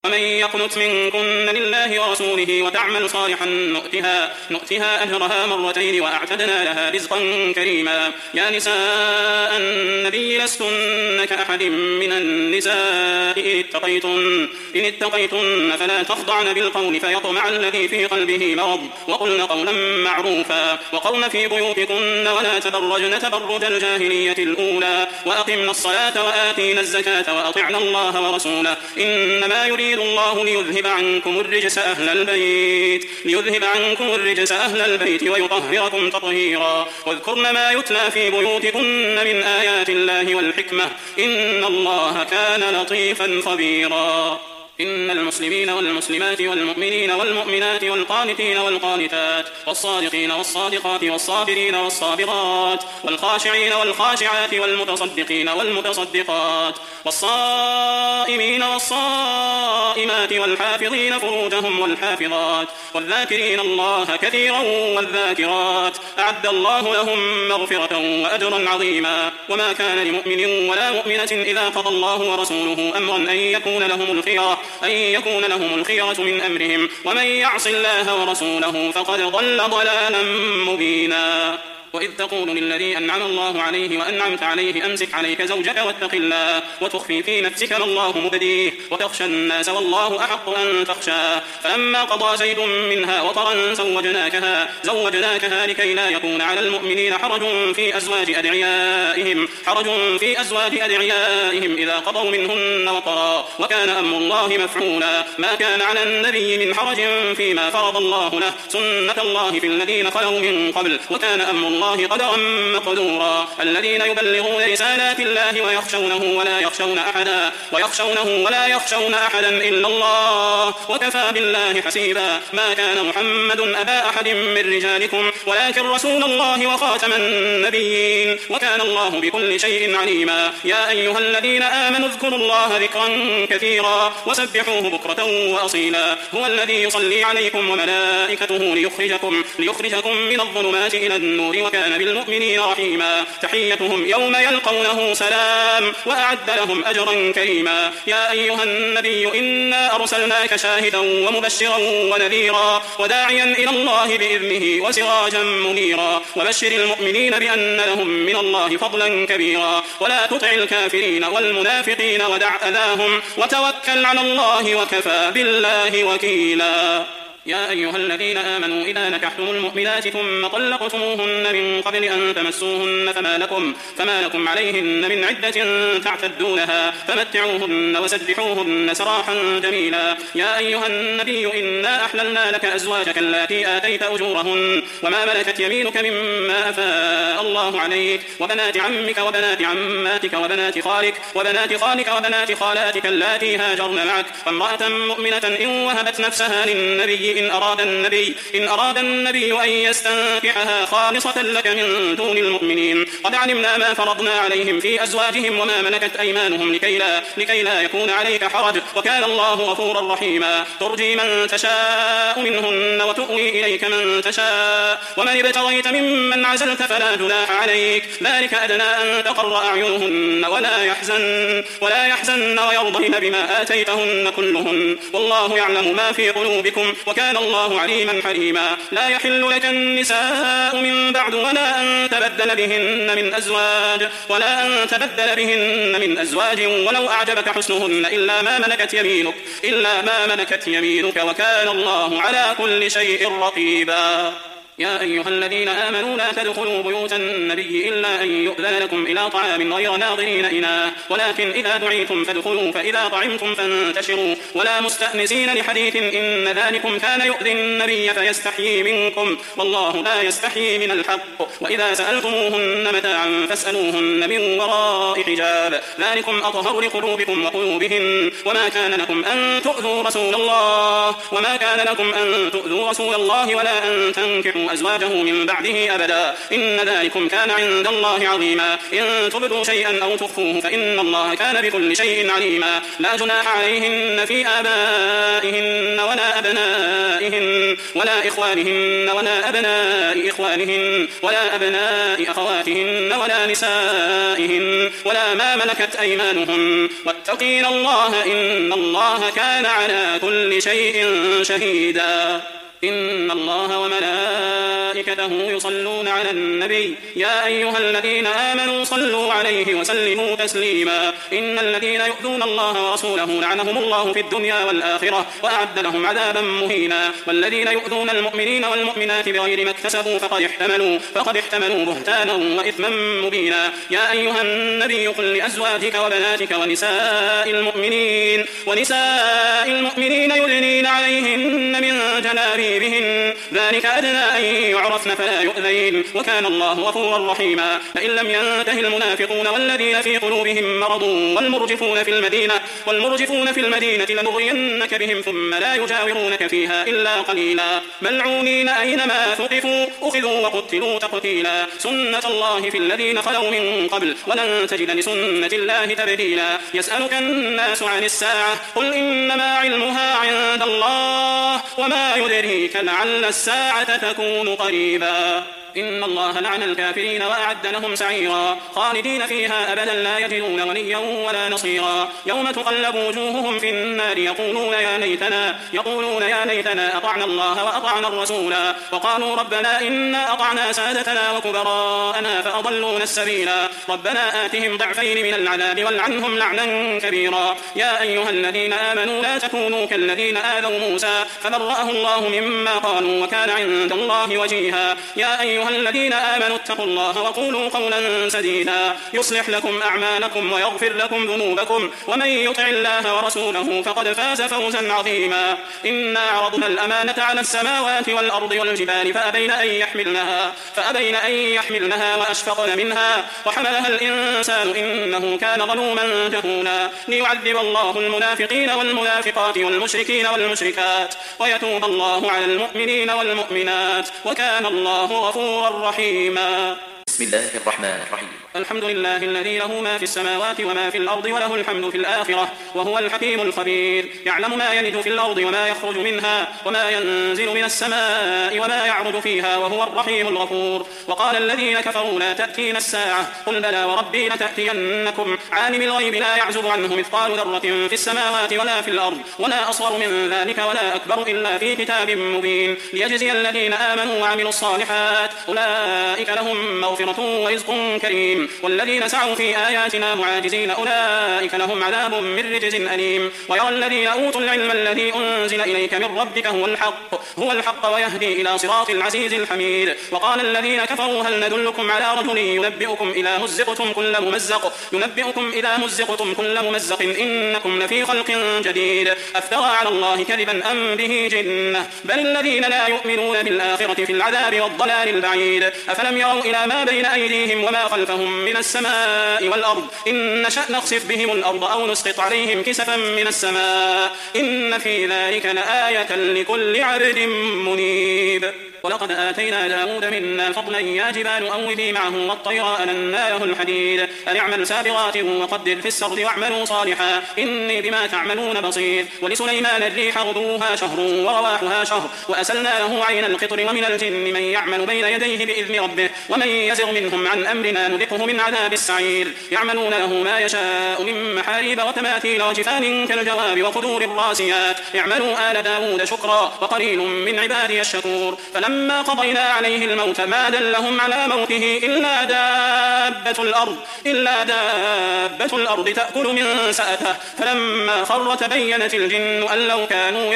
ومن يقنت منكن لله ورسوله وتعمل صالحا نؤتها أجرها مرتين وأعتدنا لها رزقا كريما. يا نساء النبي لستن كأحد من النساء إن اتقيتن فلا تخضعن بالقول فيطمع الذي في قلبه مرض وقلن قولا معروفا وقرن في بيوتكن ولا تبرجن تبرج الجاهلية الأولى وأقمنا الصلاة وآتينا الزكاة وأطعنا الله ورسوله إنما يريد الله ليذهب عنكم الرجس أهل البيت ويطهركم تطهيرا. واذكرن ما يتلى في بيوتكن من آيات الله والحكمة إن الله كان لطيفا خبيرا. إن المسلمين والمسلمات والمؤمنين والمؤمنات والقانتين والقانتات والصادقين والصادقات والصابرين والصابرات والخاشعين والخاشعات والمتصدقين والمتصدقات والصائمين والصائمات والحافظين فروجهم والحافظات والذاكرين الله كثيرا والذاكرات أعد الله لهم مغفرة وأجرا عظيما. وما كان لمؤمن ولا مؤمنة إذا قضى الله ورسوله أمرا أن يكون لهم الخيرة من أمرهم ومن يعص الله ورسوله فقد ضل ضلالا مبينا. وإذ تقول للذي أنعم الله عليه وأنعمت عليه أمسك عليك زوجك واتق الله وتخفي في نفسك ما الله مبديه وتخشى الناس والله أحق أن تخشاه فلما قضى زيد منها وطرا زوجناكها لكي لا يكون على المؤمنين حرج في أزواج أدعيائهم إذا قضوا منهن وطرا وكان أمر الله مفعولا. ما كان على النبي من حرج فيما فرض الله له سنة الله في الذين خلوا من قبل وكان أمر الله قدرا مقدورا. الذين يبلغون رسالات الله ويخشونه ولا يخشون أحدا إلا الله وكفى بالله حسيبا. ما كان محمد أبا أحد من رجالكم ولكن رسول الله وخاتم النبيين وكان الله بكل شيء عليما. يا أيها الذين آمنوا اذكروا الله ذكرا كثيرا وسبحوه بكرة وأصيلا. هو الذي يصلي عليكم وملائكته ليخرجكم من الظلمات إلى النور وكان بالمؤمنين رحيما. تحيتهم يوم يلقونه سلام وأعد لهم أجرا كريما. يا أيها النبي إنا أرسلناك شاهدا ومبشرا ونذيرا وداعيا إلى الله بإذنه وسراجا منيرا. وبشر المؤمنين بأن لهم من الله فضلا كبيرا. ولا تطع الكافرين والمنافقين ودع أذاهم وتوكل على الله وكفى بالله وكيلا. يا أيها الذين آمنوا إذا نكحتم المؤمنات ثم طلقتموهن من قبل أن تمسوهن فما لكم عليهن من عدة تعتدونها فمتعوهن وسرحوهن سراحا جميلا. يا أيها النبي إنا أحللنا لك أزواجك اللاتي آتيت أجورهن وما ملكت يمينك مما أفاء الله عليك وبنات عمك وبنات عماتك وبنات خالك وبنات خالاتك اللاتي هاجرن معك وامرأة مؤمنة إن وهبت نفسها للنبي إن أراد النبي أن يستنكحها خالصة لك من دون المؤمنين. قد علمنا ما فرضنا عليهم في أزواجهم وما ملكت أيمانهم لكي لا يكون عليك حرج وكان الله غفورا رحيما. ترجي من تشاء منهن وتؤوي إليك من تشاء ومن ابتغيت ممن عزلت فلا جناح عليك. ذلك أدنى أن تقر أعينهن ولا يحزن ويرضين بما آتيتهن كلهن والله يعلم ما في قلوبكم وكان الله عليما حليما. لا يحل لك النساء من بعد ولا أن تبدل بهن من أزواج ولو أعجبك حسنهن إلا ما ملكت يمينك وكان الله على كل شيء رقيبا. يا أيها الذين آمنوا لا تدخلوا بيوت النبي إلا أن يؤذن لكم إلى طعام غير ناظرين إناه ولكن إذا دعيتم فادخلوا فإذا طعمتم فانتشروا ولا مستأنسين لحديث إن ذلكم كان يؤذي النبي فيستحيي منكم والله لا يستحيي من الحق. وإذا سألتموهن متاعا فاسألوهن من وراء حجاب ذلكم أطهر لقلوبكم وقلوبهن. وما كان لكم أن تؤذوا رسول الله ولا أن تنكحوا أزواجه من بعده أبدا إن ذلكم كان عند الله عظيما. إن تبدوا شيئا أو تخفوه فإن الله كان بكل شيء عليما. لا جناح عليهن في آبائهن ولا إخوانهن ولا أبناء إخوانهن ولا أبناء أخواتهن ولا نسائهن ولا ما ملكت أيمانهن واتقين الله إن الله كان على كل شيء شهيدا. إن الله وملائكته يصلون على النبي يا أيها الذين آمنوا صلوا عليه وسلموا تسليما. إن الذين يؤذون الله ورسوله لعنهم الله في الدنيا والآخرة وأعد لهم عذابا مهينا. والذين يؤذون المؤمنين والمؤمنات بغير ما اكتسبوا فقد احتملوا بهتانا وإثما مبينا. يا أيها النبي قل لأزواجك وبناتك ونساء المؤمنين يدنين عليهن من جلابيبهن ذلك أدنى أن يعرفن فلا يؤذين وكان الله غفورا رحيما. فإن لم ينته المنافقون والذين في قلوبهم مرض والمرجفون في المدينة لنغرينك بهم ثم لا يجاورونك فيها إلا قليلا ملعونين أينما ثقفوا أخذوا وقتلوا تقتيلا. سنة الله في الذين خلوا من قبل ولن تجد لسنة الله تبديلا. يسألك الناس عن الساعة قل إنما علمها عند الله وما يدريك لعل الساعة تكون قريبا. إن الله لعن الكافرين وأعد لهم سعيرا خالدين فيها أبدا لا يجدون وليا ولا نصيرا. يوم تقلب وجوههم في النار يقولون يا ليتنا أطعنا الله وأطعنا الرسولا وقالوا ربنا إنا أطعنا سادتنا وكبراءنا فأضلونا السبيلا. ربنا آتهم ضعفين من العذاب والعنهم لعنا كبيرا. يا أيها الذين آمنوا لا تكونوا كالذين آذوا موسى فبرأه الله مما قالوا وكان عند الله وجيها. يا أيها الذين آمنوا اتقوا الله وقولوا قولا سديدا يصلح لكم أعمالكم ويغفر لكم ذنوبكم ومن يطع الله ورسوله فقد فاز فوزا عظيما. إنا عرضنا الأمانة على السماوات والأرض والجبال فأبين أن يحملنها وأشفقن منها وحملها الإنسان إنه كان ظلوما جهولا. ليعذب الله المنافقين والمنافقات والمشركين والمشركات ويتوب الله على المؤمنين والمؤمنات وكان الله غفورا رحيما. بسم الله الرحمن الرحيم. الحمد لله الذي له ما في السماوات وما في الأرض وله الحمد في الآخرة وهو الحكيم الخبير. يعلم ما يلج في الأرض وما يخرج منها وما ينزل من السماء وما يعرج فيها وهو الرحيم الغفور. وقال الذين كفروا لا تأتينا الساعة قل بلى وربي لتأتينكم عالم الغيب لا يعزب عنه مثقال ذرة في السماوات ولا في الأرض ولا أصغر من ذلك ولا أكبر إلا في كتاب مبين ليجزي الذين آمنوا وعملوا الصالحات أولئك لهم مغفرة ورزق كريم. والذين سعوا في آياتنا معاجزين أولئك لهم عذاب من رجز أليم. ويرى الذين أوتوا العلم الذي أنزل إليك من ربك هو الحق ويهدي إلى صراط العزيز الحميد. وقال الذين كفروا هل ندلكم على رجل ينبئكم إذا مزقتم كل ممزق إنكم لفي خلق جديد أفترى على الله كذبا أم به جنة بل الذين لا يؤمنون بالآخرة في العذاب والضلال البعيد. أفلم يروا إلى ما بين أيديهم وما خلفهم من السماء والأرض إن نشأ نخسف بهم الأرض أو نسقط عليهم كسفا من السماء إن في ذلك لآية لكل عبد منيب. ولقد آتينا داود منا فضلا يا جبال أوبي معه والطير ألنا له الحديد أن اعملوا سابغات وقدر في السرد واعملوا صالحا إني بما تعملون بصير. ولسليمان الريح غدوها شهر ورواحها شهر وأسلنا له عين القطر ومن الجن من يعمل بين يديه بإذن ربه ومن يزغ منهم عن أمرنا نذقه من عذاب السعير. يعملون له ما يشاء من محاريب وتماثيل وجفان كالجواب وقدور الراسيات اعملوا آل داود شكرا وقليل من عبادي الشكور. فلما قضينا عليه الموت ما دلهم على موته إلا دابة الأرض تأكل من سأته فلما خر تبينت الجن أن لو كانوا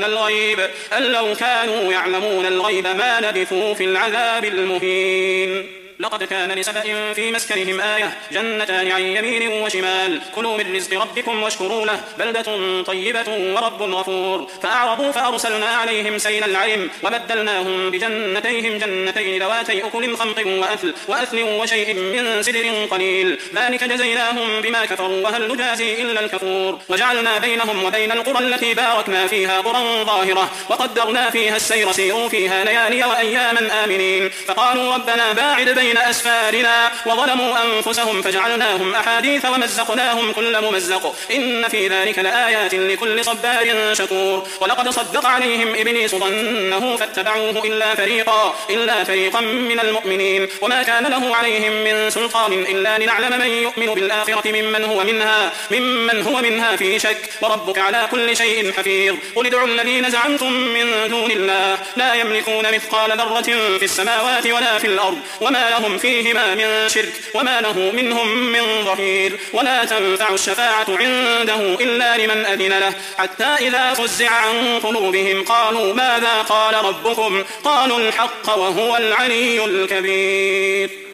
يعلمون الغيب ما لبثوا في العذاب المهين. لقد كان لسبأ في مسكنهم آية جنتان عن يمين وشمال كلوا من رزق ربكم واشكروا له بلدة طيبة ورب غفور. فأعرضوا فأرسلنا عليهم سيل العرم وبدلناهم بجنتين ذواتي أكل خمط وأثل وشيء من سدر قليل ذلك جزيناهم بما كفروا وهل نجازي إلا الكفور. وجعلنا بينهم وبين القرى التي باركنا فيها قرى ظاهرة وقدرنا فيها السير سيروا فيها ليالي وأياما آمنين. فقالوا ربنا باعد بين بين أسفارنا وظلموا أنفسهم فجعلناهم أحاديث ومزقناهم كل ممزق إن في ذلك لآيات لكل صبار شكور ولقد صدق عليهم إبليس ظنه فاتبعوه إلا فريقا من المؤمنين وما كان له عليهم من سلطان إلا لنعلم من يؤمن بالآخرة ممن هو منها في شك وربك على كل شيء حفيظ قل ادعوا الذين زعمتم من دون الله لا يملكون مثقال ذرة في السماوات ولا في الأرض وما لهم فيهما من شرك وما له منهم من ظهير ولا تنفع الشفاعة عنده إلا لمن أذن له حتى إذا فزع عن قلوبهم قالوا ماذا قال ربكم قالوا الحق وهو العلي الكبير.